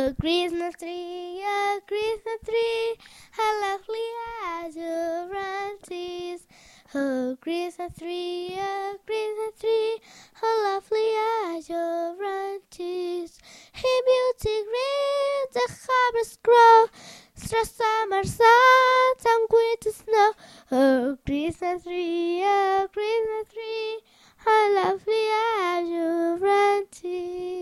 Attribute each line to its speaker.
Speaker 1: Oh, Christmas tree, how lovely are your branches. Oh, Christmas tree, how lovely are your branches. In beauty green, the harvest grow, through summer sun and winter snow. Oh, Christmas tree, how lovely are your branches.